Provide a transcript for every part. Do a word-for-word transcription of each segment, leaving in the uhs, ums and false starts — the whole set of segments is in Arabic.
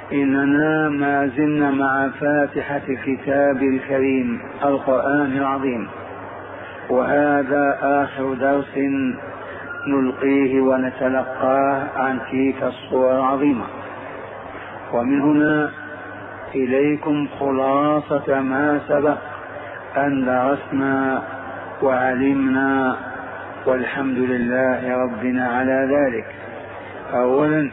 إننا ما زلنا مع فاتحة الكتاب الكريم القرآن العظيم، وهذا آخر درس نلقيه ونتلقاه عن تلك الصورة العظيمة. ومن هنا إليكم خلاصة ما سبق أن درسنا وعلمنا، والحمد لله ربنا على ذلك. أولا،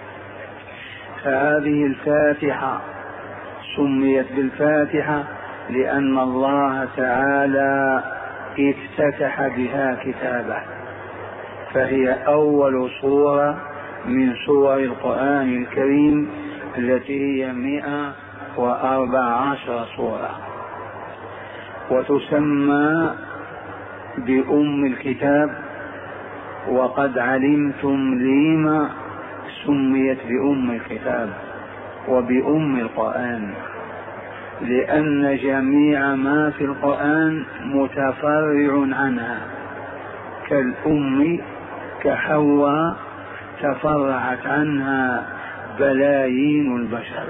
فهذه الفاتحة سميت بالفاتحة لأن الله تعالى افتتح بها كتابه، فهي أول سورة من سور القرآن الكريم التي هي مئة وأربع عشر سورة، وتسمى بأم الكتاب. وقد علمتم لما سميت بأم الكتاب وبأم القرآن، لأن جميع ما في القرآن متفرع عنها، كالأم كحواء تفرعت عنها بلايين البشر.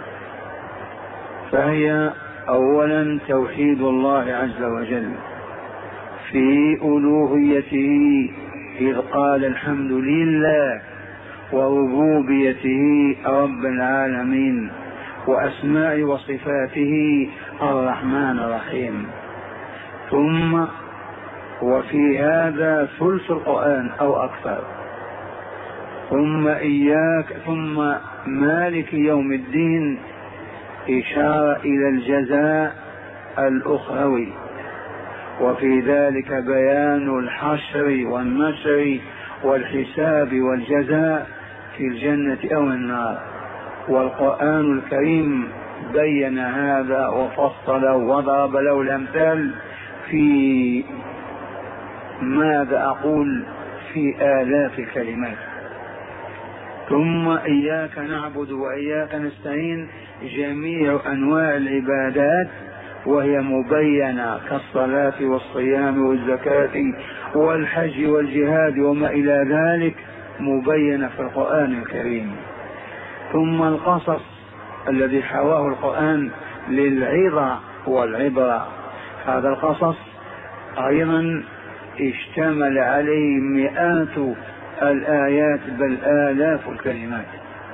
فهي أولا توحيد الله عز وجل في ألوهيته، إذ قال الحمد لله، وربوبيته رب العالمين، وأسماء وصفاته الرحمن الرحيم. ثم وفي هذا ثلث القرآن أو أكثر. ثم إياك ثم مالك يوم الدين، إشارة إلى الجزاء الأخروي، وفي ذلك بيان الحشر والنشر والحساب والجزاء في الجنة أو النار. والقرآن الكريم بين هذا وفصل وضرب له الأمثال في ماذا أقول في آلاف الكلمات. ثم إياك نعبد وإياك نستعين، جميع أنواع العبادات وهي مبينة كالصلاة والصيام والزكاة والحج والجهاد وما إلى ذلك، مبينة في القرآن الكريم. ثم القصص الذي حواه القرآن للعظة والعبرة، هذا القصص أيضا اشتمل عليه مئات الآيات بل آلاف الكلمات.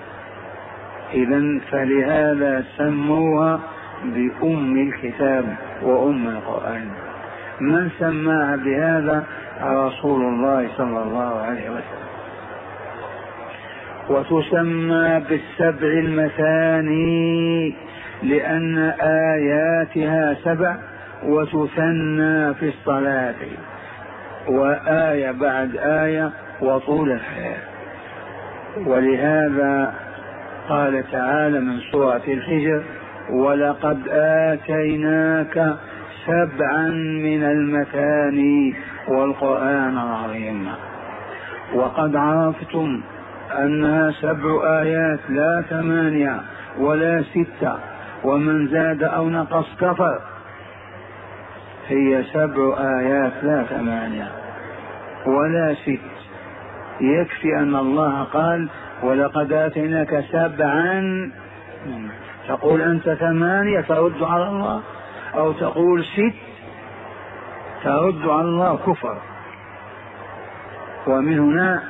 إذن فلهذا سموها بأم الكتاب وأم القرآن. من سماها بهذا؟ رسول الله صلى الله عليه وسلم. وتسمى بالسبع المثاني لأن آياتها سبع، وتثنى في الصلاة، وآية بعد آية وطول الحياة. ولهذا قال تعالى من سورة الحجر: ولقد آتيناك سبعا من المثاني والقرآن العظيم. وقد عرفتم أنها سبع آيات لا ثمانية ولا ستة، ومن زاد أو نقص كفر. هي سبع آيات لا ثمانية ولا ست. يكفي أن الله قال: ولقد آتيناك سبعا. تقول أنت ثمانية ترد على الله، أو تقول ست ترد على الله، كفر. ومن هنا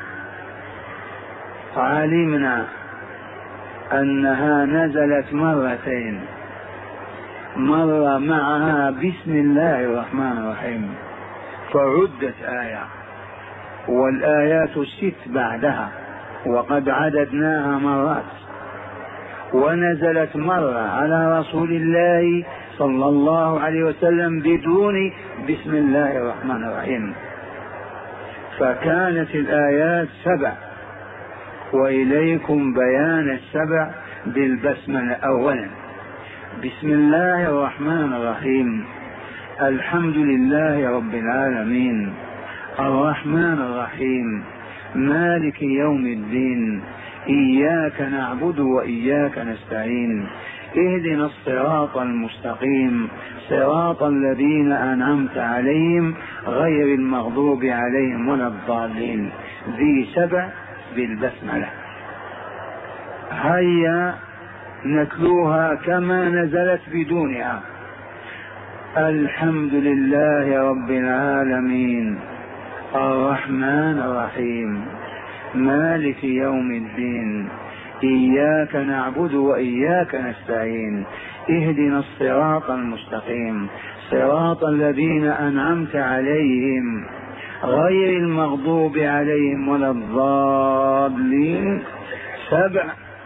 علمنا أنها نزلت مرتين، مرة معها بسم الله الرحمن الرحيم فعدت آية، والآيات الست بعدها وقد عددناها مرات. ونزلت مرة على رسول الله صلى الله عليه وسلم بدون بسم الله الرحمن الرحيم، فكانت الآيات سبع. وإليكم بيان السبع بالبسملة. أولا بسم الله الرحمن الرحيم، الحمد لله رب العالمين الرحمن الرحيم مالك يوم الدين إياك نعبد وإياك نستعين اهدنا الصراط المستقيم صراط الذين أنعمت عليهم غير المغضوب عليهم ولا الضالين. ذي سبع بالبسملة. هيا نتلوها كما نزلت بدونها. الحمد لله رب العالمين الرحمن الرحيم مالك يوم الدين إياك نعبد وإياك نستعين اهدنا الصراط المستقيم صراط الذين أنعمت عليهم غير المغضوب عليهم ولا الضالين. سبع.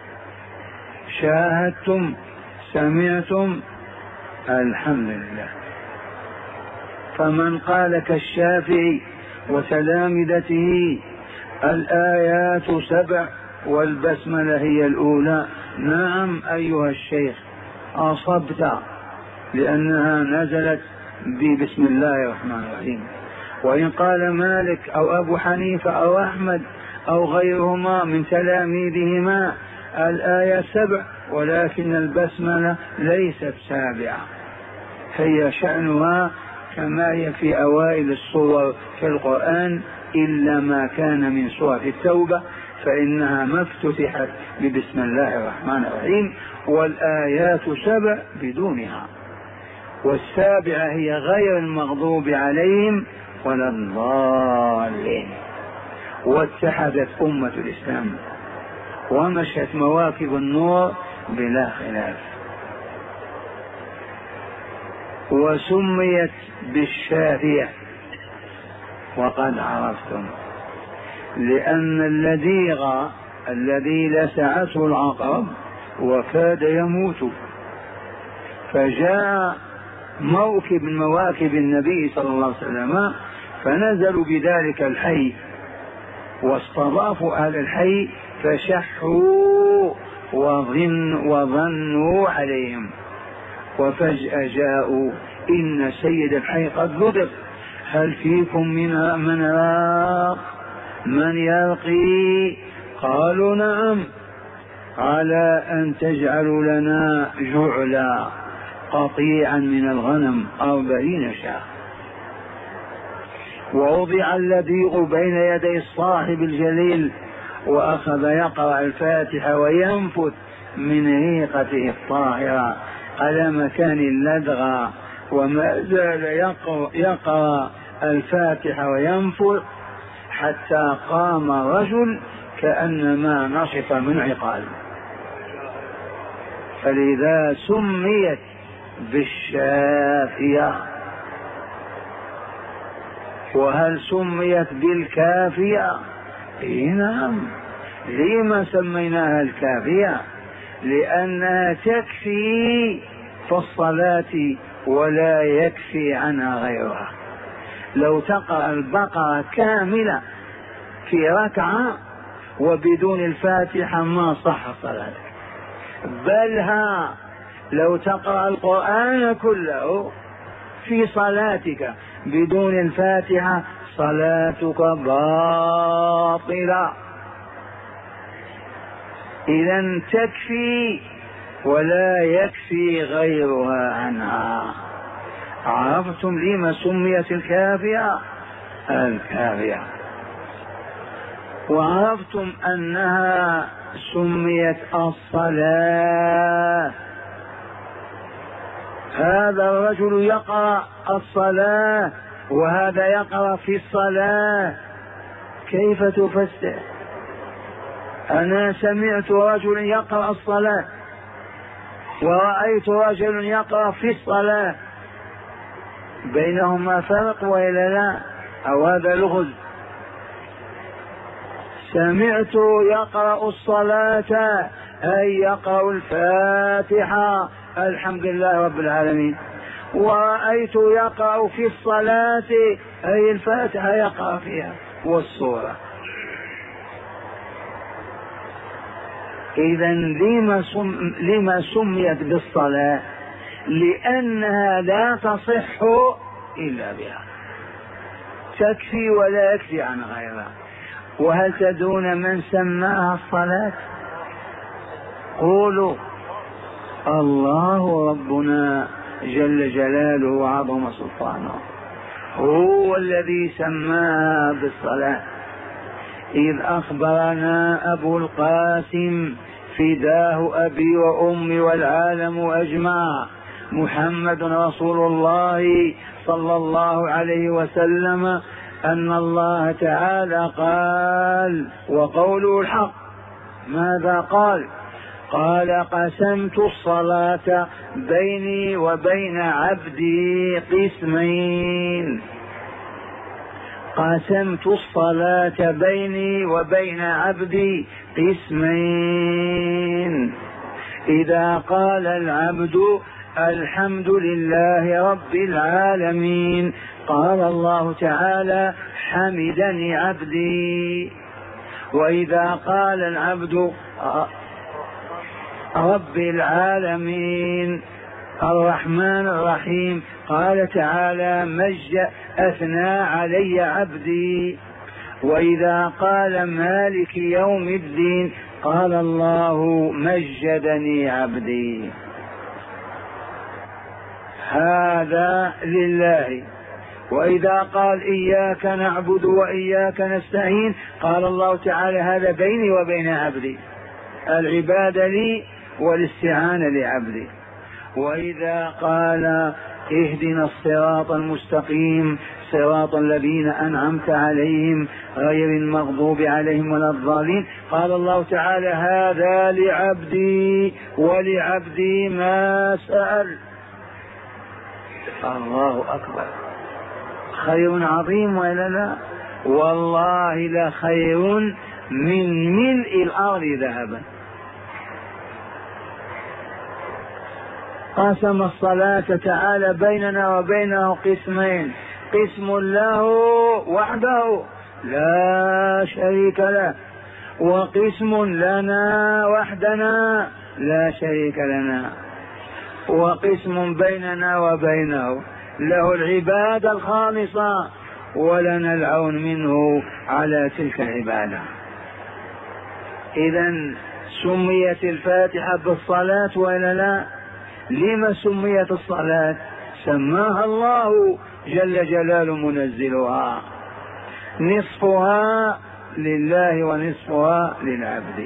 شاهدتم سمعتم الحمد لله. فمن قال كالشافعي وتلامذته الآيات سبع والبسملة هي الأولى، نعم أيها الشيخ أصبت، لأنها نزلت ببسم الله الرحمن الرحيم. وإن قال مالك أو أبو حنيفة أو أحمد أو غيرهما من تلاميذهما الآية سبع، ولكن البسملة ليست سابعة، هي شأنها كما هي في أوائل الصور في القرآن، إلا ما كان من سورة التوبة فإنها ما افتتحت ببسم الله الرحمن الرحيم، والآيات سبع بدونها، والسابعة هي غير المغضوب عليهم ولا الضالين. واتحدت أمة الإسلام ومشت مواكب النور بلا خلاف. وسميت بالشافية وقد عرفتم، لأن اللديغ الذي لسعته العقرب وكاد يموت، فجاء موكب من مواكب النبي صلى الله عليه وسلم فنزلوا بذلك الحي واستضافوا أهل الحي فشحوا وظن وظنوا عليهم، وفجأة جاءوا إن سيد الحي قد ذبح، هل فيكم من من راق من يرقي؟ قالوا نعم، على أن تجعلوا لنا جعلا قطيعا من الغنم أربعين شاة. ووضع اللديغ بين يدي الصاحب الجليل وأخذ يقرأ الفاتحة وينفث من ريقته الطاهرة على مكان اللدغة، وما زال يقرأ الفاتحة وينفث حتى قام رجل كأنما نشط من عقال. فلذا سميت بالشافية. وهل سميت بالكافية؟ إيه نعم. لما سميناها الكافية؟ لأنها تكفي في الصلاة ولا يكفي عنها غيرها. لو تقرأ البقرة كاملة في ركعة وبدون الفاتحة ما صح صلاتك، بل ها لو تقرأ القرآن كله في صلاتك بدون الفاتحة صلاتك باطلة. إذن تكفي ولا يكفي غيرها عنها. عرفتم لما سميت الكافية؟ الكافية. وعرفتم أنها سميت الصلاة. هذا الرجل يقرأ الصلاة وهذا يقرأ في الصلاة، كيف تفسر؟ أنا سمعت رجلا يقرأ الصلاة ورأيت رجلا يقرأ في الصلاة، بينهما فرق وإلا لا؟ أو هذا لغز؟ سمعت يقرأ الصلاة أي يقرأ الفاتحة الحمد لله رب العالمين، ورأيت يقرأ في الصلاة أي الفاتحة يقرأ فيها والسورة. إذا لما, سم... لما سميت بالصلاة؟ لأنها لا تصح إلا بها، تكفي ولا يكفي عن غيرها. وهل تدرون من سماها الصلاة؟ قولوا الله ربنا جل جلاله وعظم سلطانه، هو الذي سماها بالصلاة، إذ أخبرنا أبو القاسم فداه أبي وأمي والعالم أجمع، محمد رسول الله صلى الله عليه وسلم، أن الله تعالى قال وقوله الحق. ماذا قال؟ قال قسمت الصلاة بيني وبين عبدي قسمين، قسمت الصلاة بيني وبين عبدي قسمين. إذا قال العبد الحمد لله رب العالمين، قال الله تعالى حمدني عبدي. وإذا قال العبد رب العالمين الرحمن الرحيم، قال تعالى مجد أثنى علي عبدي. وإذا قال مالك يوم الدين، قال الله مجدني عبدي. هذا لله. وإذا قال إياك نعبد وإياك نستعين، قال الله تعالى هذا بيني وبين عبدي، العبادة لي والاستعانة لعبدي. وإذا قال اهدنا الصراط المستقيم صراط الذين أنعمت عليهم غير المغضوب عليهم ولا الضالين، قال الله تعالى هذا لعبدي ولعبدي ما سأل. الله أكبر، خير عظيم ولا لا؟ والله لخير من ملء الأرض ذهبا. قسم الصلاة تعالى بيننا وبينه قسمين، قسم له وحده لا شريك له، وقسم لنا وحدنا لا شريك لنا، وقسم بيننا وبينه له العبادة الخالصة ولنا العون منه على تلك العبادة. إذن سميت الفاتحة بالصلاة ولا لا؟ لما سميت الصلاة؟ سماها الله جل جلاله منزلها، نصفها لله ونصفها للعبد.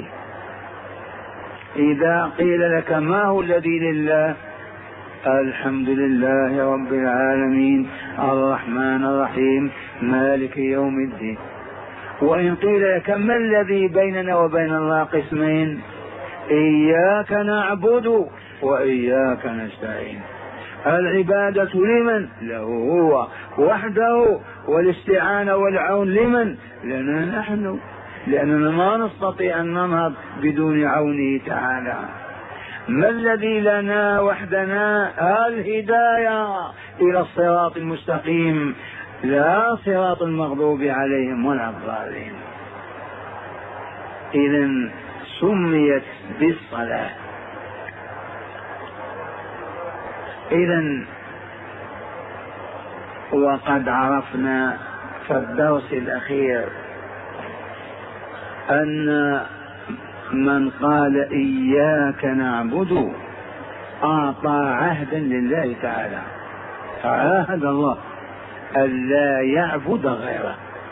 إذا قيل لك ما هو الذي لله؟ الحمد لله رب العالمين الرحمن الرحيم مالك يوم الدين. وإن قيل لك ما الذي بيننا وبين الله؟ قسمين، إياك نعبد وإياك نستعين. العبادة لمن؟ له هو وحده، والاستعانة والعون لمن؟ لنا نحن، لأننا ما نستطيع أن ننهض بدون عونه تعالى. ما الذي لنا وحدنا؟ الهداية إلى الصراط المستقيم، لا صراط المغضوب عليهم ولا الضالين. إذن سميت بالصلاة. إذن وقد عرفنا في الدرس الأخير أن من قال إياك نعبد أعطى عهدا لله تعالى، فعاهد الله ألا يعبد غيره.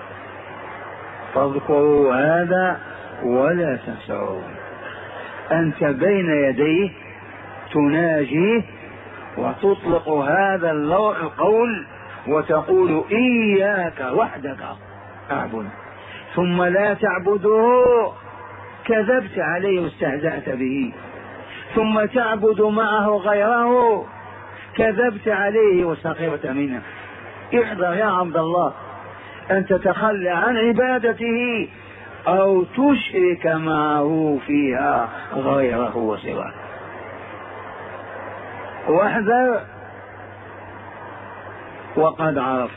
فاذكروا هذا ولا تنسوه. أنت بين يديه تناجيه وتطلق هذا القول وتقول إياك وحدك أعبد، ثم لا تعبده كذبت عليه واستهزأت به، ثم تعبد معه غيره كذبت عليه وسخرت منه. احذر يا عبد الله أن تتخلى عن عبادته أو تشرك معه فيها غيره وسواه، واحذر. وقد عرفت.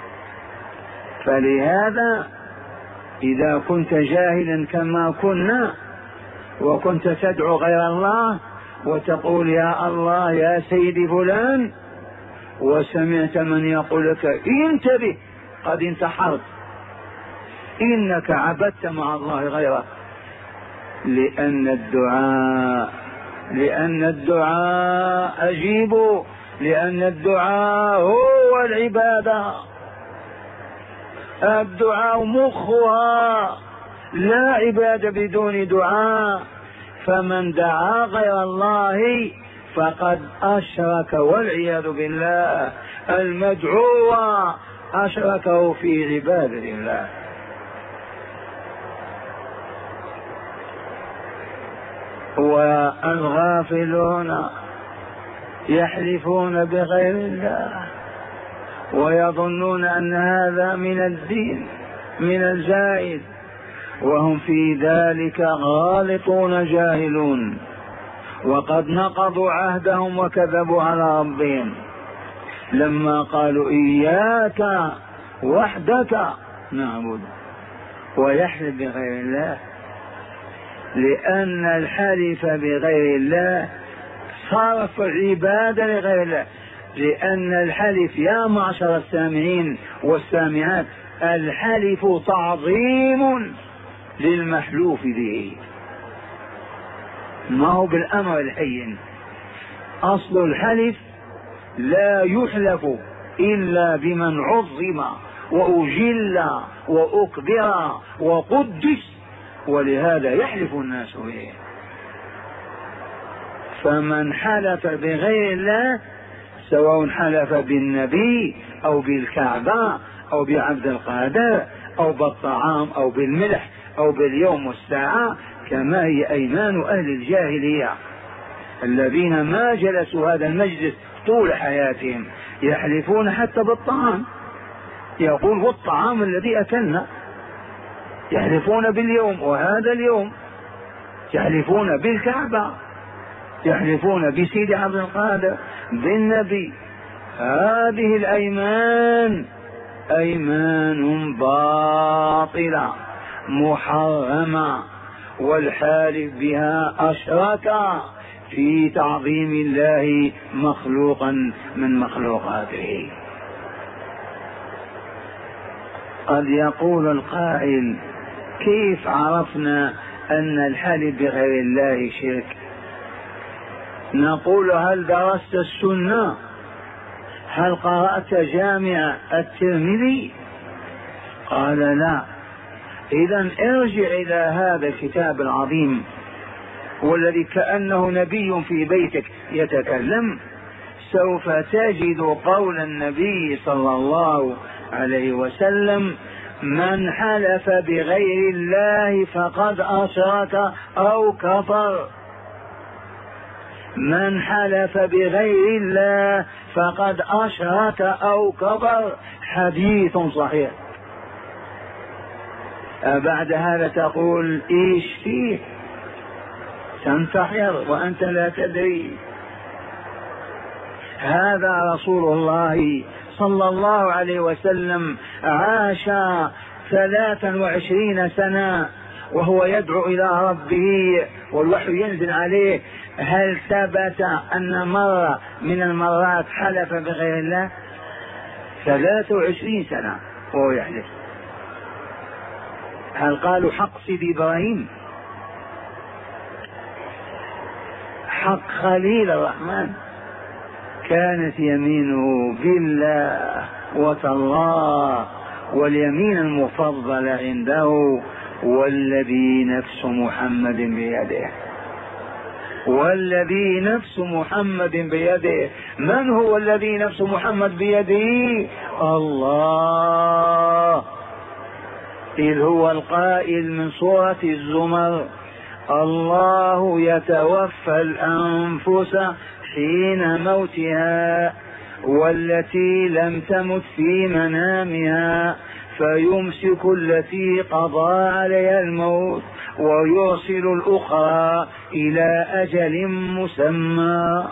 فلهذا إذا كنت جاهلا كما كنا وكنت تدعو غير الله وتقول يا الله يا سيدي فلان، وسمعت من يقول لك انتبه قد انتحرت، إنك عبدت مع الله غيره، لأن الدعاء لأن الدعاء أجيبوا، لأن الدعاء هو العبادة. الدعاء مخها، لا عبادة بدون دعاء. فمن دعا غير الله فقد أشرك والعياذ بالله. المدعو أشركه في عبادة الله. والغافلون يحلفون بغير الله ويظنون أن هذا من الدين من الجائز، وهم في ذلك غالطون جاهلون، وقد نقضوا عهدهم وكذبوا على ربهم لما قالوا إياك وحدك نعبد، ويحلف بغير الله، لأن الحلف بغير الله صرف العبادة لغير الله. لأن الحلف يا معشر السامعين والسامعات، الحلف تعظيم للمحلوف به، ما هو بالأمر الحين. أصل الحلف لا يحلف إلا بمن عظم وأجل وأكبر وقدس، ولهذا يحلف الناس به. فمن حلف بغير الله سواء حلف بالنبي أو بالكعبة أو بعبد القادر أو بالطعام أو بالملح أو باليوم والساعة، كما هي أيمان أهل الجاهلية الذين ما جلسوا هذا المجلس طول حياتهم، يحلفون حتى بالطعام، يقول والطعام الذي أكلنا، يحلفون باليوم وهذا اليوم، يحلفون بالكعبة، يحلفون بسيد عبد القادر، بالنبي. هذه الأيمان أيمان باطلة محرمة، والحالف بها أشرك في تعظيم الله مخلوقا من مخلوقاته. قد يقول القائل كيف عرفنا أن الحلف بغير الله شرك؟ نقول هل درست السنة؟ هل قرأت جامع الترمذي؟ قال لا. إذن ارجع إلى هذا الكتاب العظيم والذي كأنه نبي في بيتك يتكلم، سوف تجد قول النبي صلى الله عليه وسلم: من حلف بغير الله فقد أشرك أو كفر. من حلف بغير الله فقد أشرك أو كفر. حديث صحيح. بعد هذا تقول إيش فيه؟ تنتحر وأنت لا تدري. هذا رسول الله صلى الله عليه وسلم عاش ثلاثا وعشرين سنة وهو يدعو إلى ربه والوحي ينزل عليه. هل ثبت أن مرة من المرات حلف بغير الله؟ ثلاث وعشرين سنة وهو يحلف. هل قالوا حق سيدي إبراهيم؟ حق خليل الرحمن كانت يمينه بالله وتالله، واليمين المفضلة عنده والذي نفس محمد بيده. والذي نفس محمد بيده. من هو الذي نفس محمد بيده؟ الله، إذ هو القائل من سورة الزمر: الله يتوفى الأنفس حين موتها والتي لم تمت في منامها فيمسك التي قضى عليها الموت ويرسل الأخرى إلى أجل مسمى.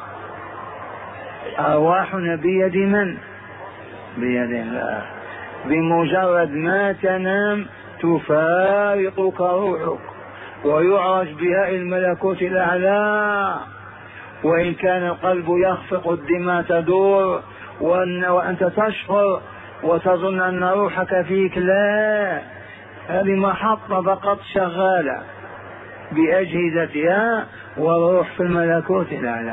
أرواحنا بيد من؟ بيد الله. بمجرد ما تنام تفارقك روحك ويعرج بها الملكوت الأعلى، وإن كان القلب يخفق الدماء تدور وأنت تشعر وتظن أن روحك فيك، لا، هذه محطة فقط شغالة بأجهزتها والروح في الملكوت الأعلى.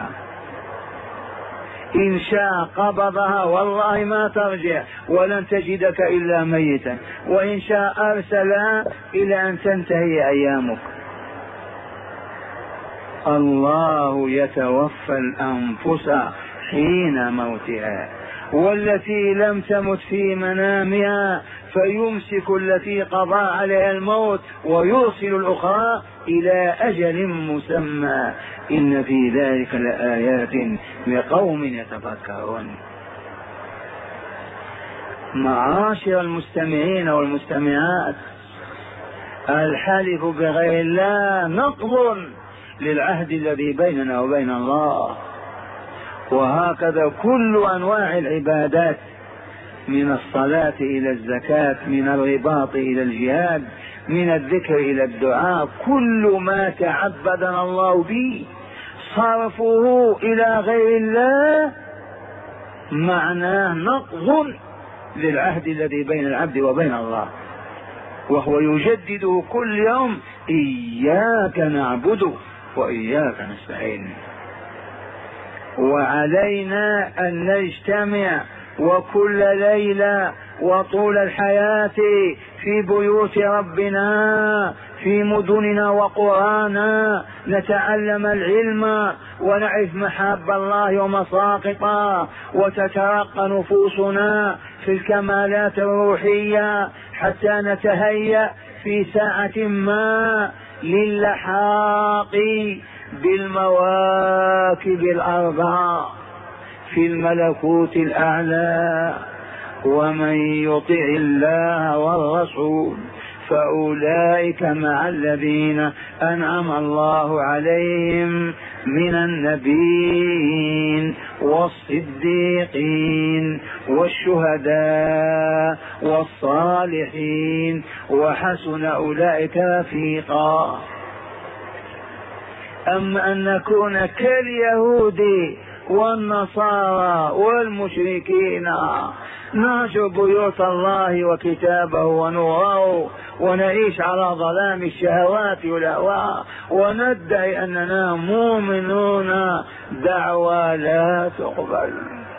إن شاء قبضها والله ما ترجع ولن تجدك إلا ميتا، وإن شاء أرسلها إلى أن تنتهي أيامك. الله يتوفى الأنفس حين موتها والتي لم تمت في منامها فيمسك التي قضى عليها الموت ويرسل الأخرى إلى أجل مسمى إن في ذلك لآيات لقوم يتفكرون. معاشر المستمعين والمستمعات، الحلف بغير الله نقض للعهد الذي بيننا وبين الله، وهكذا كل أنواع العبادات من الصلاة إلى الزكاة، من الرباط إلى الجهاد، من الذكر إلى الدعاء، كل ما تعبدنا الله به صرفه إلى غير الله معناه نقض للعهد الذي بين العبد وبين الله، وهو يجدده كل يوم: إياك نعبد وإياك نستعين. وعلينا أن نجتمع وكل ليلة وطول الحياة في بيوت ربنا في مدننا وقرانا نتعلم العلم ونعرف محاب الله ومساقطه، وتترقى نفوسنا في الكمالات الروحية حتى نتهيأ في ساعة ما للحاق بالمواكب الأربعة في الملكوت الأعلى. ومن يطع الله والرسول فأولئك مع الذين أنعم الله عليهم من النبيين والصديقين والشهداء والصالحين وحسن أولئك رفيقا. أما أن نكون كاليهود والنصارى والمشركين نهجر بيوت الله وكتابه ونوره ونعيش على ظلام الشهوات والأهواء وندعي أننا مؤمنون دعوى لا تقبل،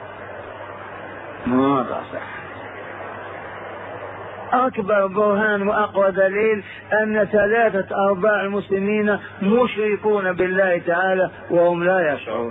ما تصح. أكبر برهان وأقوى دليل أن ثلاثة أرباع المسلمين مشركون بالله تعالى وهم لا يشعرون،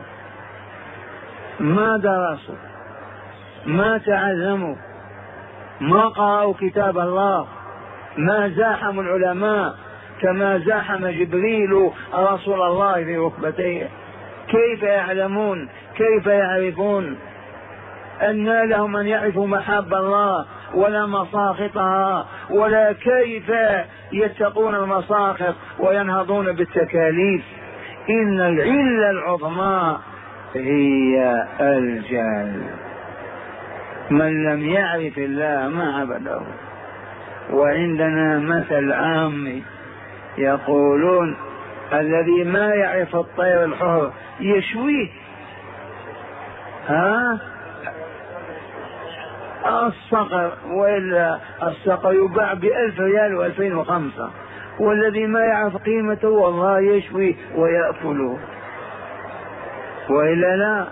ما درسوا، ما تعلموا، ما قرأوا كتاب الله، ما زاحموا العلماء كما زاحم جبريل رسول الله في ركبتيه. كيف يعلمون؟ كيف يعرفون؟ أن لهم أن يعرفوا محاب الله ولا مساخطها، ولا كيف يتقون المساخط وينهضون بالتكاليف. إن العلة العظمى هي الجهل. من لم يعرف الله ما عبده. وعندنا مثل عام يقولون: الذي ما يعرف الطير الحر يشويه. ها الصقر، وإلا الصقر يباع بألف ريال وألفين وخمسة، والذي ما يعرف قيمته والله يشويه ويأكله، وإلا لا.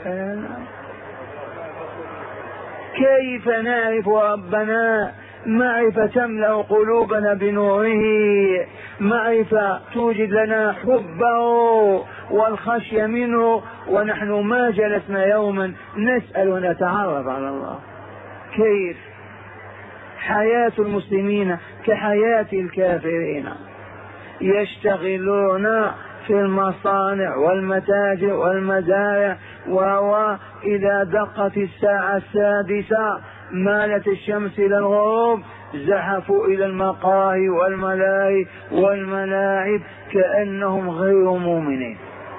كيف نعرف ربنا؟ معرفة تملأ قلوبنا بنوره، معرفة توجد لنا حبه والخشية منه، ونحن ما جلسنا يوما نسأل ونتعرف على الله. كيف حياة المسلمين كحياة الكافرين، يشتغلون في المصانع والمتاجر والمزارع، وهو إذا دقت الساعة السادسة مالت الشمس إلى الغروب زحفوا إلى المقاهي والملاهي والملاعب كأنهم غير مؤمنين.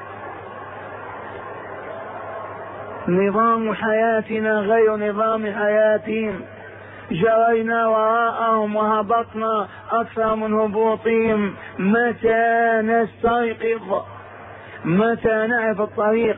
نظام حياتنا غير نظام حياتهم، جرينا وراءهم وهبطنا أكثر من هبوطهم. متى نستيقظ؟ متى نعرف الطريق؟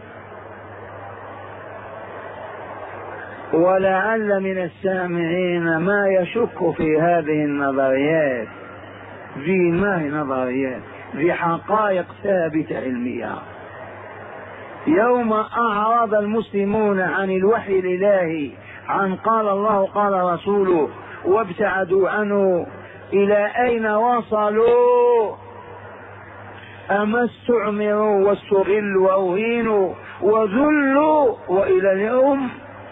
ولعل من السامعين ما يشك في هذه النظريات، في ما هي نظريات، في حقائق ثابتة علمية. يوم أعرض المسلمون عن الوحي الإلهي، عن قال الله قال رسوله، وابتعدوا عنه، إلى أين وصلوا؟ أما استعمروا واستغلوا وأهينوا وذلوا وإلى اليوم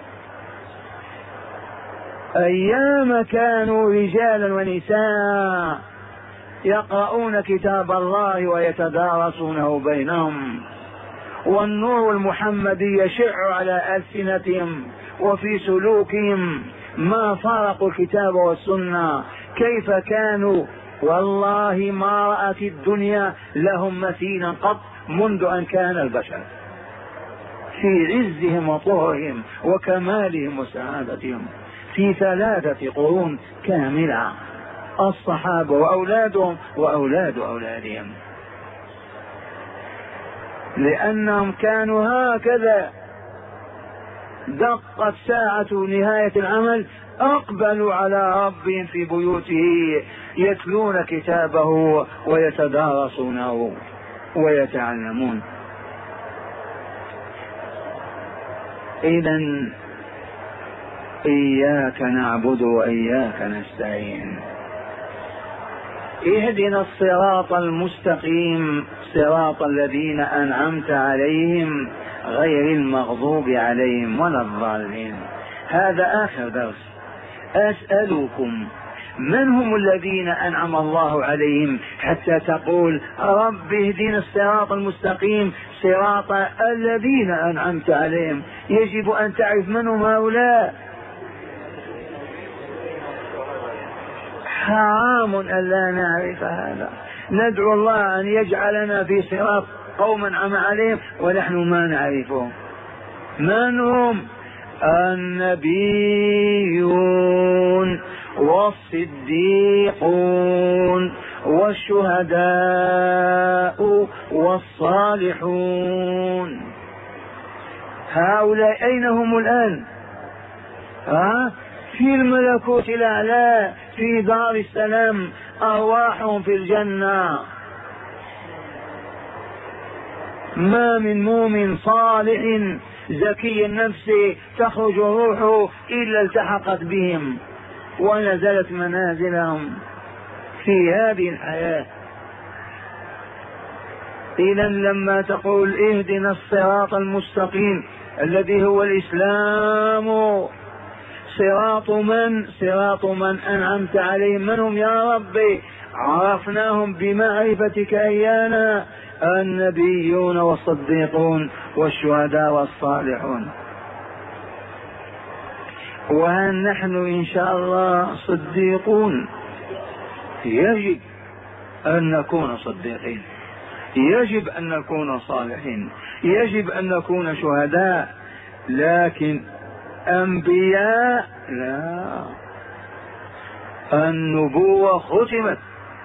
أيام كانوا رجالا ونساء يقرؤون كتاب الله ويتدارسونه بينهم، والنور المحمدي يشع على ألسنتهم وفي سلوكهم، ما فارقوا الكتاب والسنة. كيف كانوا؟ والله ما رأت الدنيا لهم مثيلا قط منذ أن كان البشر، في عزهم وطهرهم وكمالهم وسعادتهم، في ثلاثة قرون كاملة، الصحابة وأولادهم وأولاد أولادهم، لأنهم كانوا هكذا. دقت ساعة نهاية العمل أقبلوا على ربهم في بيوته يتلون كتابه ويتدارسونه ويتعلمون. إذن إياك نعبد وإياك نستعين. اهدنا الصراط المستقيم صراط الذين أنعمت عليهم غير المغضوب عليهم ولا الضالين. هذا آخر درس. أسألكم من هم الذين أنعم الله عليهم حتى تقول رب اهدنا الصراط المستقيم صراط الذين أنعمت عليهم؟ يجب أن تعرف من هم هؤلاء. حرام أن لا نعرف هذا. ندعو الله أن يجعلنا في صراط قوم أنعم عليهم ونحن ما نعرفهم. من هم؟ النبيون والصديقون والشهداء والصالحون. هؤلاء أين هم الآن؟ ها؟ في الملكوت الأعلى في دار السلام، أرواحهم في الجنة. ما من مؤمن صالح زكي النفس تخرج روحه إلا التحقت بهم ونزلت منازلهم في هذه الحياة. إذا لما تقول اهدنا الصراط المستقيم الذي هو الإسلام، صراط من؟ صراط من أنعمت عليهم. من هم يا ربي؟ عرفناهم بمعرفتك إيانا، النبيون والصديقون والشهداء والصالحون. وهل نحن إن شاء الله صديقون؟ يجب أن نكون صديقين، يجب أن نكون صالحين، يجب أن نكون شهداء، لكن أنبياء لا. النبوة ختمت،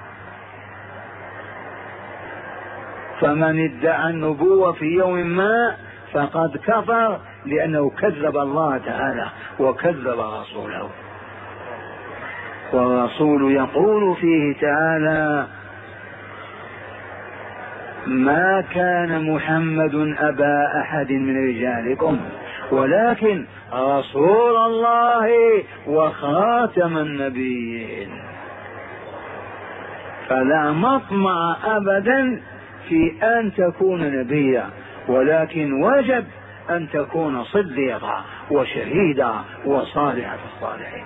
فمن ادعى النبوة في يوم ما فقد كفر، لأنه كذب الله تعالى وكذب رسوله. والرسول يقول فيه تعالى ما كان محمد أبا أحد من رجالكم ولكن رسول الله وخاتم النبيين. فلا مطمع أبدا في أن تكون نبيا، ولكن وجب أن تكون صديقا وشهيدا وصالحا الصالحين.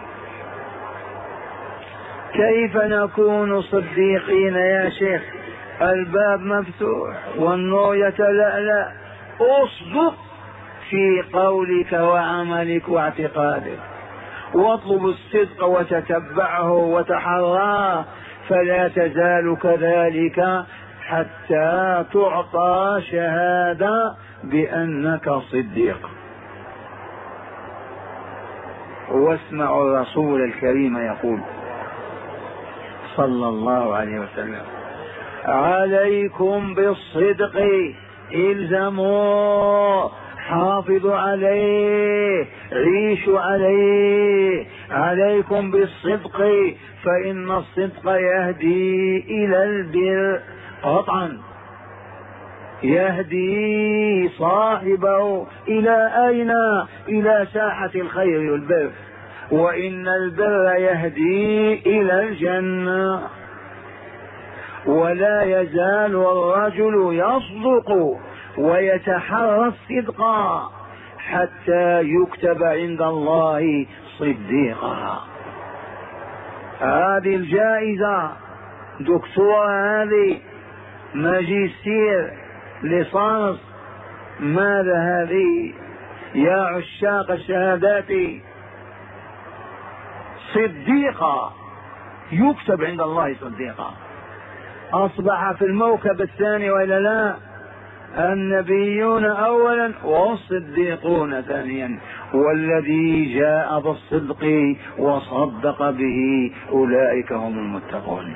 كيف نكون صديقين يا شيخ؟ الباب مفتوح والنور يتلألأ. اصدق في قولك وعملك واعتقادك، واطلب الصدق وتتبعه وتحراه، فلا تزال كذلك حتى تعطى شهادة بأنك صديق. واسمعوا الرسول الكريم يقول صلى الله عليه وسلم عليكم بالصدق، الزموا، حافظوا عليه، عيشوا عليه. عليكم بالصدق فإن الصدق يهدي إلى البر قطعا، يهدي صاحبه إلى أين؟ إلى ساحة الخير والبر، وإن البر يهدي إلى الجنة. ولا يزال الرجل يصدق ويتحرى الصدق حتى يكتب عند الله صديقا. هذه الجائزة دكتورة، هذه ماجستير، ليسانس، ماذا هذه يا عشاق الشهادات؟ صديقا، يكتب عند الله صديقا. أصبح في الموكب الثاني وإلا لا؟ النبيون أولا والصديقون ثانيا، والذي جاء بالصدق وصدق به أولئك هم المتقون.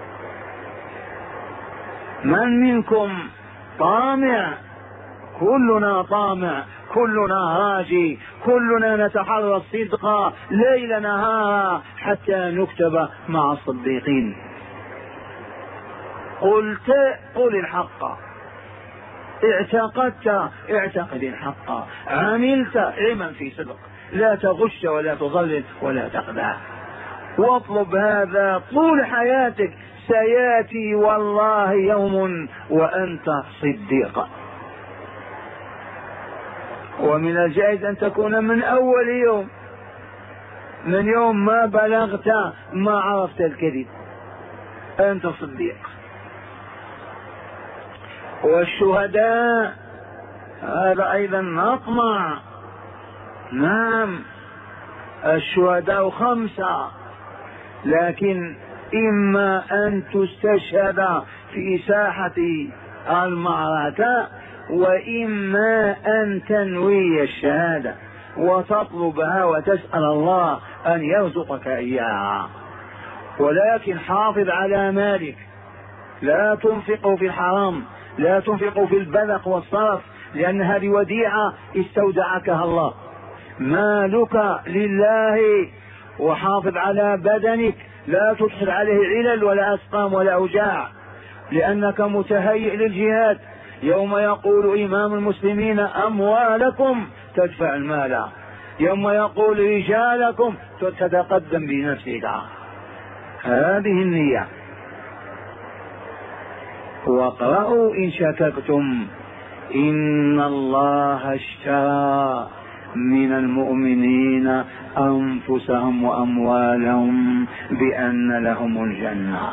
من منكم طامع؟ كلنا طامع، كلنا راجي، كلنا نتحرى الصدق ليل نهارا حتى نكتب مع الصديقين. قلت قل الحق، اعتقدت اعتقد الحق، عملت اعمل في صدق، لا تغش ولا تضلل ولا تخدع، واطلب هذا طول حياتك. سياتي والله يوم وانت صديق. ومن الجائز ان تكون من اول يوم، من يوم ما بلغت ما عرفت الكذب انت صديق. والشهداء هذا ايضا نطمع. نعم الشهداء خمسة، لكن اما ان تستشهد في ساحة المعركة، واما ان تنوي الشهادة وتطلبها وتسأل الله ان يرزقك اياها. ولكن حافظ على مالك، لا تنفقه في الحرام، لا تنفقه في البذخ والصرف، لأن هذه وديعة استودعكها الله. مالك لله. وحافظ على بدنك، لا تدخل عليه علل ولا أسقام ولا أوجاع، لأنك متهيئ للجهاد. يوم يقول إمام المسلمين أموالكم تدفع المال، يوم يقول رجالكم تتقدم بنفسك. هذه النية. واقرأوا إن شككتم إن الله اشترى من المؤمنين أنفسهم وأموالهم بأن لهم الجنة.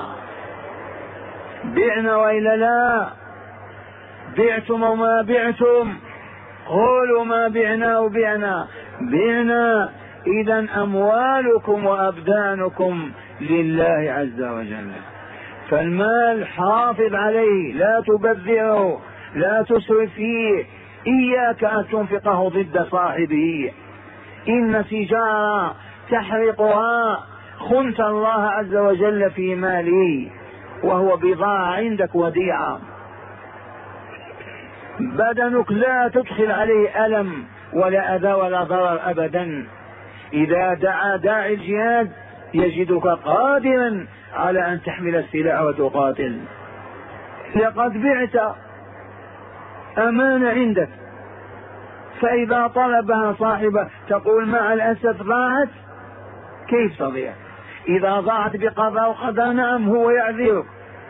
بعنا وإلا لا؟ بعتم وما بعتم؟ قولوا ما بعنا وبعنا. بعنا. إذن أموالكم وأبدانكم لله عز وجل. فالمال حافظ عليه، لا تبذره، لا تسرف فيه. إياك أن تنفقه ضد صاحبه. إن سجارة تحرقها خنت الله عز وجل في ماله، وهو بضاعة عندك وديعة. بدنك لا تدخل عليه ألم ولا أذى ولا ضرر أبدا. إذا دعا داعي الجهاد يجدك قادرا على أن تحمل السلاح وتقاتل. لقد بعت أمانة عندك، فإذا طلبها صاحبه تقول مع الأسف ضاعت. كيف تضيع؟ إذا ضاعت بقضاء وقضاء نعم هو يعذرك.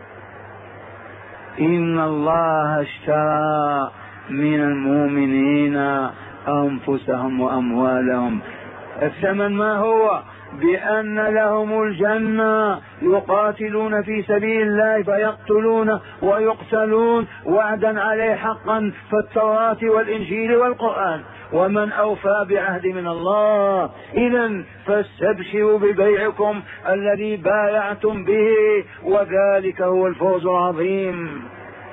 إن الله اشترى من المؤمنين أنفسهم وأموالهم. الثمن ما هو؟ بأن لهم الجنة، يقاتلون في سبيل الله فيقتلون ويقتلون وعدا عليه حقا في التوراة والإنجيل والقرآن، ومن أوفى بعهد من الله. إذن فاستبشروا ببيعكم الذي بايعتم به، وذلك هو الفوز العظيم.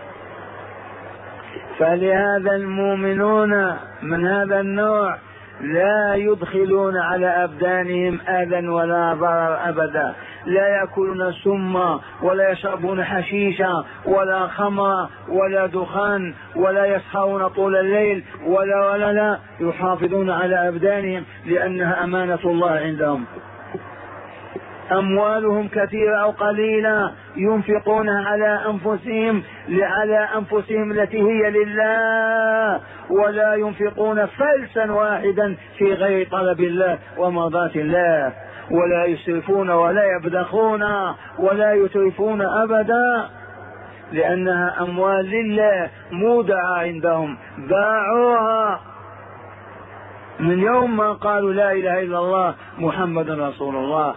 فلهذا المؤمنون من هذا النوع لا يدخلون على أبدانهم أذى ولا ضرر أبدا، لا يأكلون سما ولا يشربون حشيشا ولا خمر ولا دخان ولا يسهرون طول الليل ولا ولا لا، يحافظون على أبدانهم لأنها أمانة الله عندهم. أموالهم كثيرة أو قليلة ينفقونها على أنفسهم على أنفسهم التي هي لله، ولا ينفقون فلسا واحدا في غير طلب الله ومرضاة الله، ولا يسرفون ولا يبذخون ولا يترفون أبدا. لأنها أموال لله مودعة عندهم، باعوها من يوم ما قالوا لا إله إلا الله محمد رسول الله.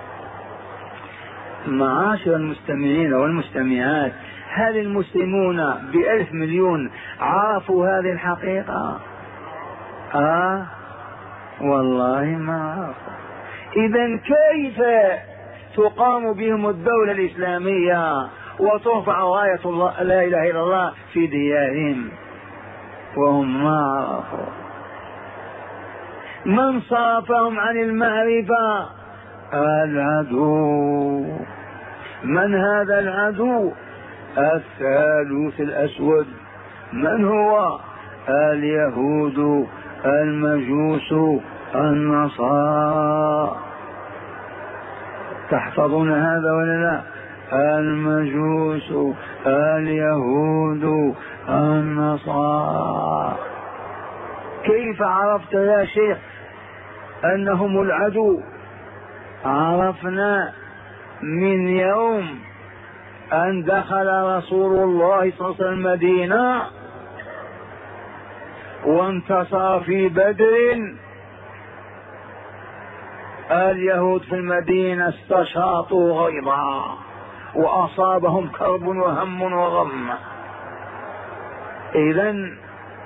معاشر المستمعين والمستمعات، هل المسلمون بألف مليون عرفوا هذه الحقيقة؟ آه والله ما عرفوا. إذن كيف تقام بهم الدولة الإسلامية وترفع راية الله لا إله إلا الله في ديارهم وهم ما عرفوا؟ من صرفهم عن المعرفة؟ العدو. من هذا العدو؟ الثالوث الأسود. من هو؟ اليهود، المجوس، النصارى. تحفظون هذا ولا لا؟ المجوس، اليهود، النصارى. كيف عرفت يا شيخ أنهم العدو؟ عرفنا من يوم أن دخل رسول الله صلى الله عليه وسلم المدينة وانتصر في بدر. اليهود في المدينة استشاطوا غيظا وأصابهم كرب وهم وغم. إذن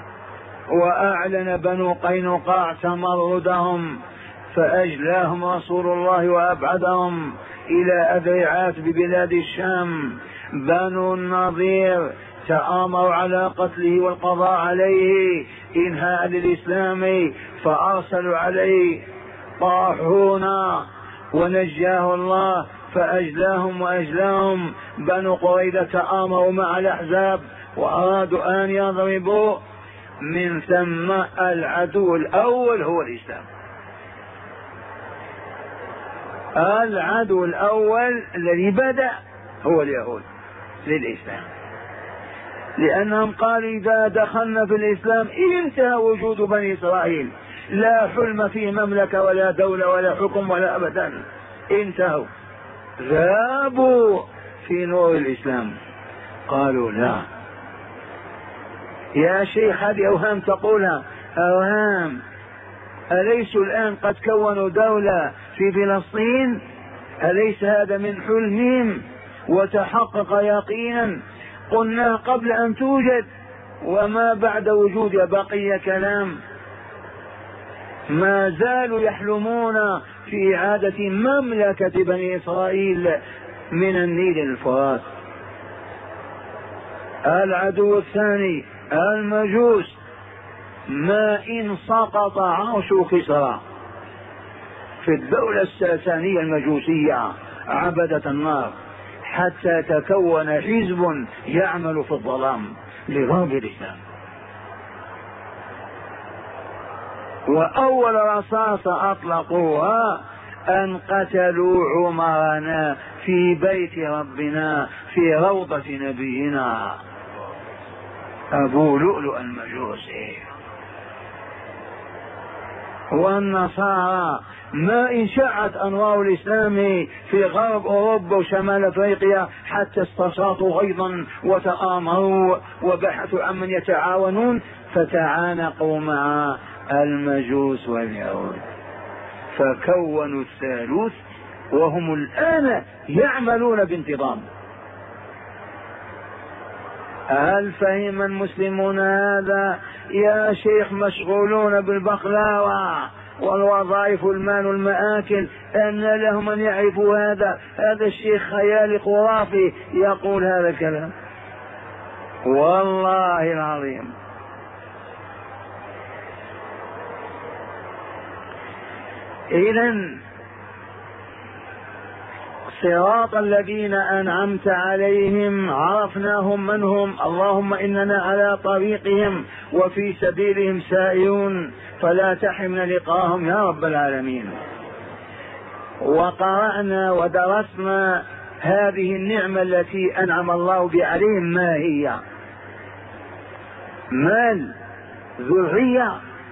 وأعلن بنو قينقاع تمردهم فأجلاهم رسول الله وأبعدهم إلى أذرعات ببلاد الشام. بنو النضير تآمروا على قتله والقضاء عليه إنهاء للإسلام، فأرسلوا عليه طاحون ونجاه الله فأجلاهم وأجلاهم. بنو قريظة تآمروا مع الأحزاب وأرادوا أن يضربوا. من ثم العدو الأول هو الإسلام. العدو الأول الذي بدأ هو اليهود للإسلام، لأنهم قالوا إذا دخلنا في الإسلام انتهى وجود بني إسرائيل، لا حلم في مملكة ولا دولة ولا حكم ولا أبدا، انتهوا. ذابوا في نور الإسلام. قالوا لا يا شيخ، هذه أوهام تقولها، أوهام. أليسوا الآن قد كونوا دولة في فلسطين؟ أليس هذا من حلمهم وتحقق يقينا؟ قلنا قبل أن توجد وما بعد وجودها بقي كلام. ما زالوا يحلمون في إعادة مملكة بني إسرائيل من النيل للفرات. العدو الثاني المجوس. ما إن سقط عرش كسرى في الدولة الساسانية المجوسية عبدة النار حتى تكون حزب يعمل في الظلام لضرب الإسلام. وأول رصاصة أطلقوها أن قتلوا عمرنا في بيت ربنا في روضة نبينا أبو لؤلؤ المجوسي. والنصارى ما إن شاعت أنوار الإسلام في غرب أوروبا وشمال أفريقيا حتى استشاطوا غيظا وتآمروا وبحثوا عن من يتعاونون فتعانقوا مع المجوس واليهود فكونوا الثالوث، وهم الآن يعملون بانتظام. هل فهم المسلمون هذا؟ يا شيخ مشغولون بالبقلاوة والوظائف والمال والمآكل، أن لهم أن يعرفوا هذا؟ هذا الشيخ خيالي خرافي يقول هذا الكلام والله العظيم. إذن صراط الذين أنعمت عليهم عرفناهم من هم، اللهم إننا على طريقهم وفي سبيلهم سائرون فلا تحرمنا لقاهم يا رب العالمين. وقرأنا ودرسنا هذه النعمة التي أنعم الله بها عليهم، ما هي؟ مال، ذرية،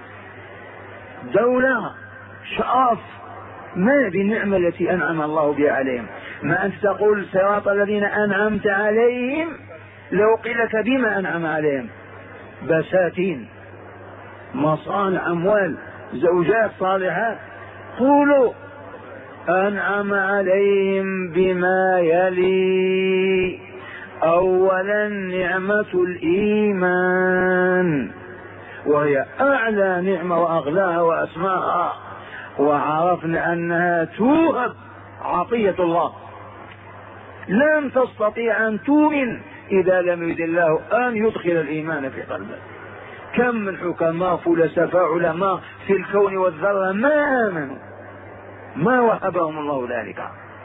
دولة، شرف. ما هذه النعمة التي أنعم الله بها عليهم؟ ما أنت تقول صراط الذين أنعمت عليهم لو قيل لك بما أنعم عليهم، بساتين، مصانع، أموال، زوجات صالحات، قولوا أنعم عليهم بما يلي: أولا نعمة الإيمان، وهي أعلى نعمة وأغلاها وأسماها، وعرفنا أنها توهب، عطية الله، لن تستطيع أن تؤمن إذا لم يرد الله أن يدخل الإيمان في قلبك. كم من حكماء فلسفاء علماء في الكون والذرة ما آمنوا، ما وهبهم الله ذلك.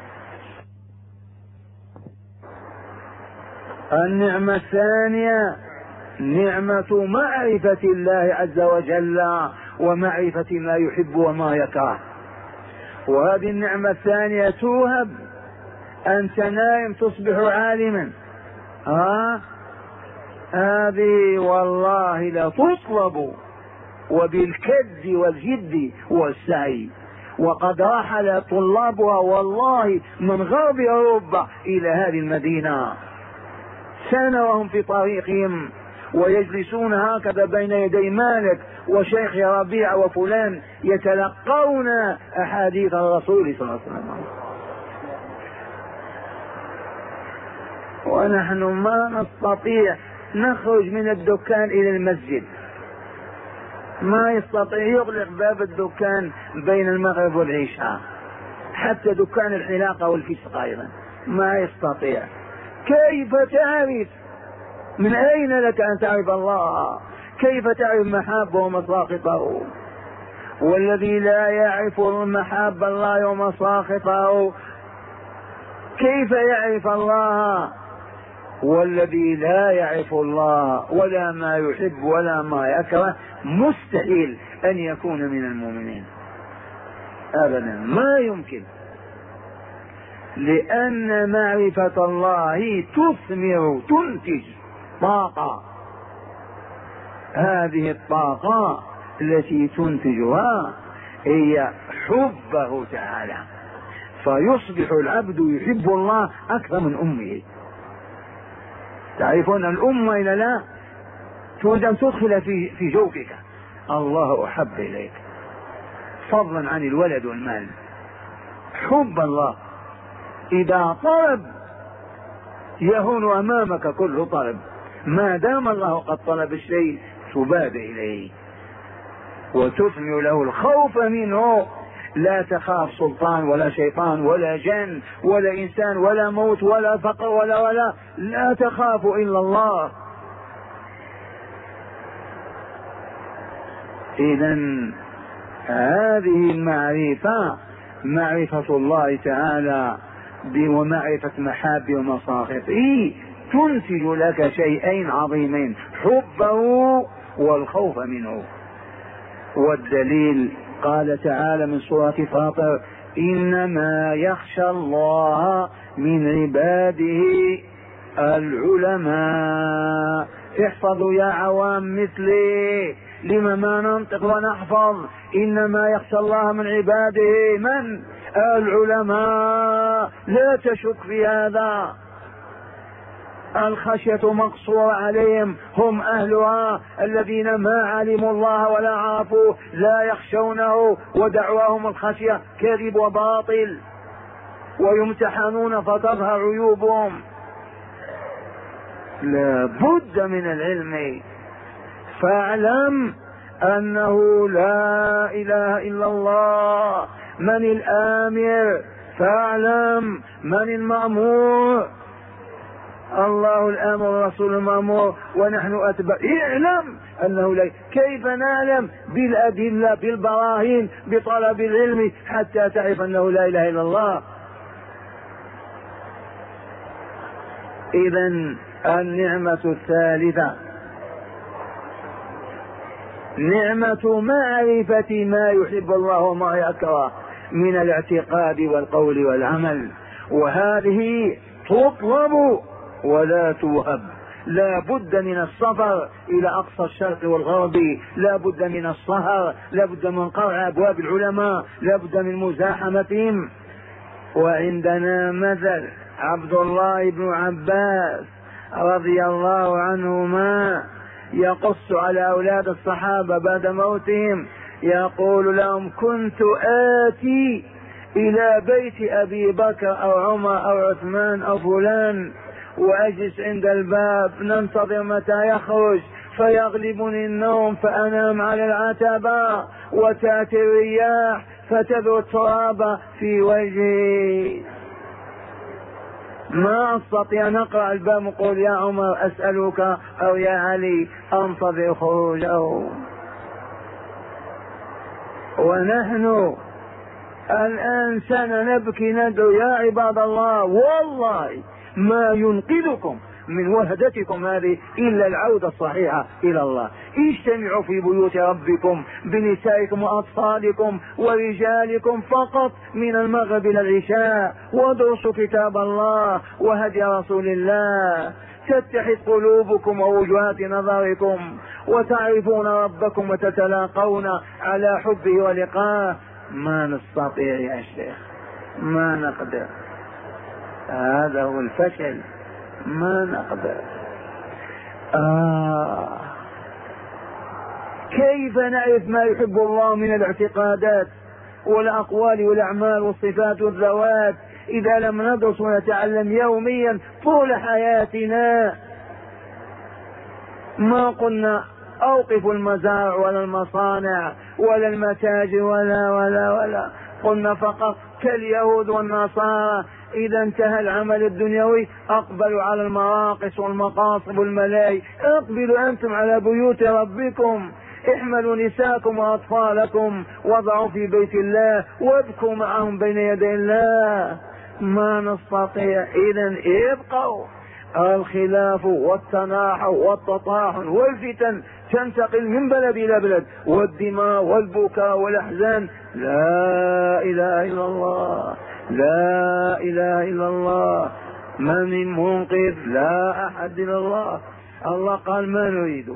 النعمة الثانية نعمة معرفة الله عز وجل ومعرفة ما يحب وما يكره، وهذه النعمة الثانية توهب. أنت نائم تصبح عالما، ها هذه والله لا تطلب، وبالكد والجد والسعي، وقد رحل طلابها والله من غرب أوروبا إلى هذه المدينة سنة وهم في طريقهم، ويجلسون هكذا بين يدي مالك وشيخ ربيع وفلان يتلقون أحاديث الرسول صلى الله عليه وسلم، ونحن ما نستطيع نخرج من الدكان إلى المسجد، ما يستطيع يغلق باب الدكان بين المغرب والعشاء، حتى دكان الحلاقة والفسق أيضا ما يستطيع. كيف تعرف؟ من أين لك أن تعرف الله؟ كيف تعرف محابه ومساخطه؟ والذي لا يعرف المحاب الله ومساخطه كيف يعرف الله؟ والذي لا يعرف الله ولا ما يحب ولا ما يكره مستحيل أن يكون من المؤمنين أبدا، ما يمكن، لأن معرفة الله تثمر، تنتج طاقة، هذه الطاقة التي تنتجها هي حبه تعالى، فيصبح العبد يحب الله أكثر من أمه. تعرفون الأمة إلى لا تريد أن تدخل في في جوفك الله أحب إليك فضلا عن الولد والمال. حب الله إذا طلب يهون أمامك كل طلب، ما دام الله قد طلب الشيء تباد إليه وتثمر له الخوف منه. لا تخاف سلطان ولا شيطان ولا جن ولا إنسان ولا موت ولا فقر ولا ولا لا تخاف إلا الله. إذن هذه المعرفة معرفة الله تعالى ومعرفة محابه ومساخطه تنتج لك شيئين عظيمين: حبه والخوف منه. والدليل قال تعالى من سورة فاطر: إنما يخشى الله من عباده العلماء. احفظوا يا عوام مثلي، لما ما ننطق ونحفظ؟ إنما يخشى الله من عباده من؟ العلماء. لا تشك في هذا، الخشية مقصورة عليهم، هم أهلها الذين ما علموا الله ولا عرفوه، لا يخشونه، ودعواهم الخشية كذب وباطل، ويمتحنون فتظهر عيوبهم. لا بد من العلم، فاعلم أنه لا إله إلا الله. من الآمر؟ فاعلم من المأمور. الله الآمر والرسول المأمور ونحن أتبع. اعلم أنه لا. كيف نعلم؟ بالأدلة، بالبراهين، بطلب العلم حتى تعرف أنه لا إله إلا الله. إذن النعمة الثالثة نعمة معرفة ما يحب الله وما يكره من الاعتقاد والقول والعمل، وهذه تطلب ولا توهب. لا بد من السفر إلى أقصى الشرق والغرب، لا بد من السهر، لا بد من قرع أبواب العلماء، لا بد من مزاحمتهم. وعندنا مثل عبد الله بن عباس رضي الله عنهما يقص على أولاد الصحابة بعد موتهم، يقول لهم: كنت آتي إلى بيت أبي بكر أو عمر أو عثمان أو فلان وأجلس عند الباب ننتظر متى يخرج، فيغلبني النوم فأنام على العتبة، وتأتي الرياح فتذر التراب في وجهي، ما أستطيع أن أقرأ الباب وقول: يا عمر أسألك أو يا علي، أنتظر خروجه. ونحن الآن سنبكي ندعو: يا عباد الله، والله ما ينقذكم من وهدتكم هذه إلا العودة الصحيحة إلى الله. اجتمعوا في بيوت ربكم بنسائكم وأطفالكم ورجالكم فقط من المغرب إلى العشاء، ودرسوا كتاب الله وهدي رسول الله، تتحد قلوبكم ووجهات نظركم، وتعرفون ربكم وتتلاقون على حبه ولقاه. ما نستطيع يا شيخ، ما نقدر، هذا هو الفشل، ما نقدر. آه. كيف نعرف ما يحب الله من الاعتقادات والأقوال والأعمال والصفات والذوات إذا لم ندرس ونتعلم يوميا طول حياتنا؟ ما قلنا أوقفوا المزارع ولا المصانع ولا المتاجر ولا ولا ولا، قلنا فقط كاليهود والنصارى إذا انتهى العمل الدنيوي أقبلوا على المراقص والمقاصب والملاهي. اقبلوا أنتم على بيوت ربكم، احملوا نساءكم وأطفالكم، وضعوا في بيت الله وابكوا معهم بين يدي الله. ما نستطيع. إذن ابقوا. الخلاف والتناحر والتطاحن والفتن تنتقل من بلد إلى بلد، والدماء والبكاء والأحزان. لا إله إلا الله، لا إله إلا الله. من منقذ؟ لا أحد إلا الله. الله قال: ما نريد.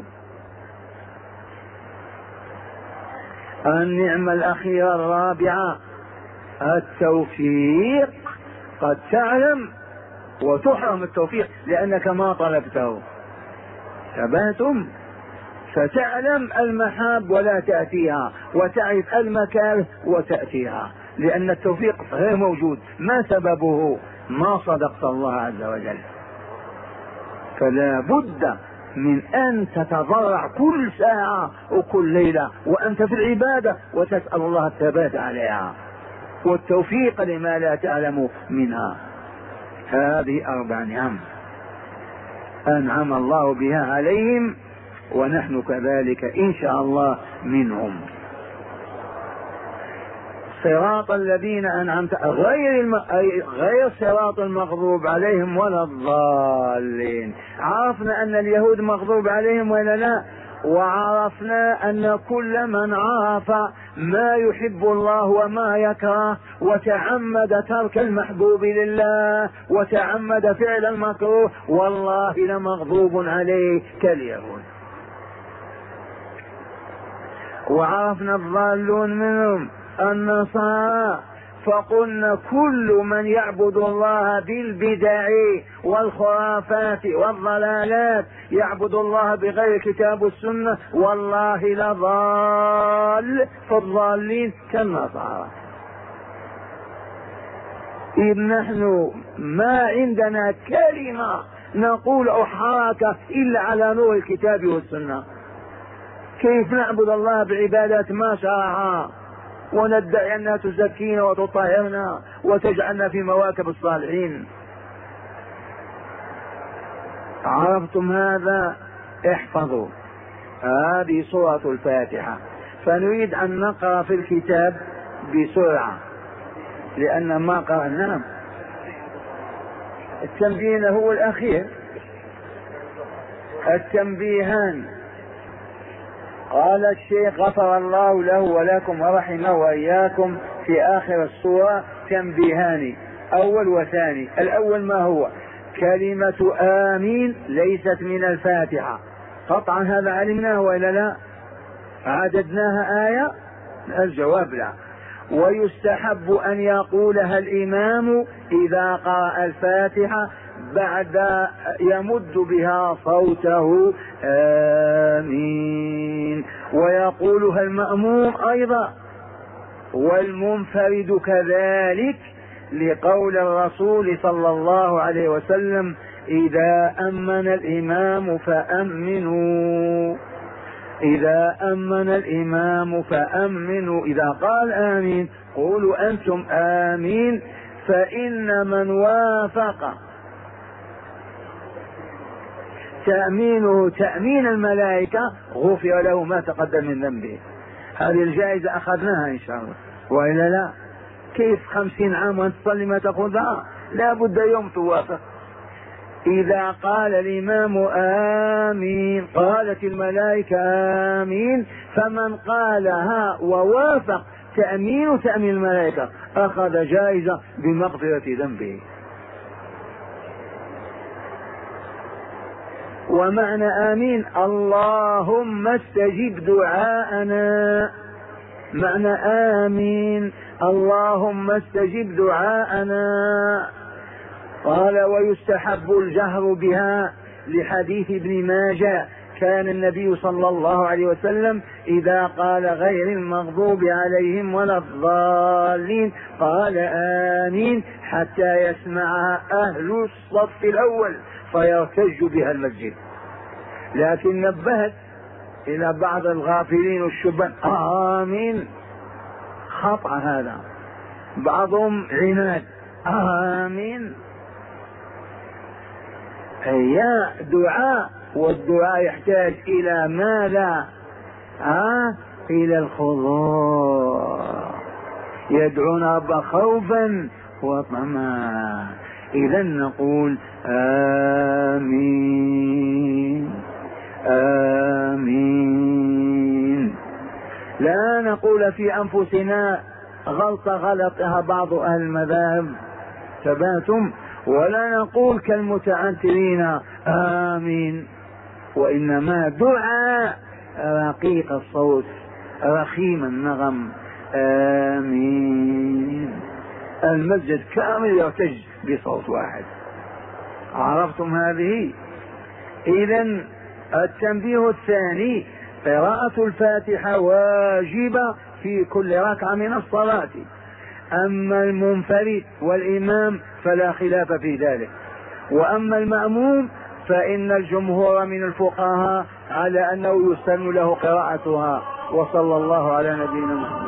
النعمة الأخيرة الرابعة التوفيق. قد تعلم وتحرم التوفيق لأنك ما طلبته. ثباتم فتعلم المحاب ولا تأتيها، وتعرف المكاره وتأتيها، لأن التوفيق غير موجود. ما سببه؟ ما صدقت الله عز وجل. فلا بد من أن تتضرع كل ساعة وكل ليلة وأنت في العبادة وتسأل الله الثبات عليها والتوفيق لما لا تعلم منها. هذه أربع نعم أنعم الله بها عليهم، ونحن كذلك إن شاء الله منهم. صراط الذين أنعمت، غير الم... غير صراط المغضوب عليهم ولا الضالين. عرفنا أن اليهود مغضوب عليهم ولا لا؟ وعرفنا أن كل من عرف ما يحب الله وما يكره وتعمد ترك المحبوب لله وتعمد فعل المكروه والله لمغضوب عليه كاليهود. وعرفنا الضالون منهم النصارى، فقلنا كل من يعبد الله بالبدع والخرافات والضلالات، يعبد الله بغير كتاب والسنة، والله لضال. فالضالين كالنصارى. إذ نحن ما عندنا كلمة نقول أو حركة إلا على نور الكتاب والسنة. كيف نعبد الله بعبادات ما شرعها وندعي أنها تزكينا وتطهرنا وتجعلنا في مواكب الصالحين؟ عرفتم هذا؟ احفظوا. هذه سورة الفاتحة، فنريد أن نقرأ في الكتاب بسرعة لأن ما قرأناه. التنبيه هو الأخير. التنبيهان قال الشيخ غفر الله له ولكم ورحمه وإياكم في آخر السورة تنبيهان أول وثاني. الأول ما هو؟ كلمة آمين ليست من الفاتحة قطعا، هذا علمناه وإلا لا؟ عددناها آية؟ الجواب لا. ويستحب أن يقولها الإمام إذا قرأ الفاتحة بعد يمد بها صوته آمين، ويقولها المأموم أيضا والمنفرد كذلك، لقول الرسول صلى الله عليه وسلم إذا أمن الإمام فأمنوا، إذا أمن الإمام فأمنوا، إذا قال آمين قولوا أنتم آمين، فإن من وافق تأمينه تأمين الملائكة غفر له ما تقدم من ذنبه. هذه الجائزة أخذناها إن شاء الله، وإلا لا كيف خمسين عام وأنت تصلي ما تأخذها؟ لا بد يوم توافق. إذا قال الإمام آمين قالت الملائكة آمين، فمن قالها ووافق تأمين تأمين الملائكة أخذ جائزة بمغفرة ذنبه. ومعنى آمين اللهم استجب دعاءنا، معنى آمين اللهم استجب دعاءنا. قال ويستحب الجهر بها لحديث ابن ماجه كان النبي صلى الله عليه وسلم إذا قال غير المغضوب عليهم ولا الضالين قال آمين حتى يسمعها أهل الصف الأول فيرتج بها المسجد. لكن نبهت إلى بعض الغافلين والشبان آمين خطأ، هذا بعضهم عناد آمين، هي دعاء، والدعاء يحتاج إلى ماذا؟ آه إلى الخضوع، يدعون رب خوفا وطمعا. إذا نقول آمين آمين، لا نقول في أنفسنا غلط غلطها بعض أهل المذاهب ثباتم، ولا نقول كالمتعنترين آمين، وإنما دعاء رقيق الصوت رخيم النغم آمين، المسجد كامل يرتج بصوت واحد. عرفتم هذه؟ إذن التنبيه الثاني قراءة الفاتحة واجبة في كل ركعة من الصلاة، أما المنفرد والإمام فلا خلاف في ذلك، وأما المأموم فإن الجمهور من الفقهاء على أنه يسن له قراءتها. وصلى الله على نبينا محمد.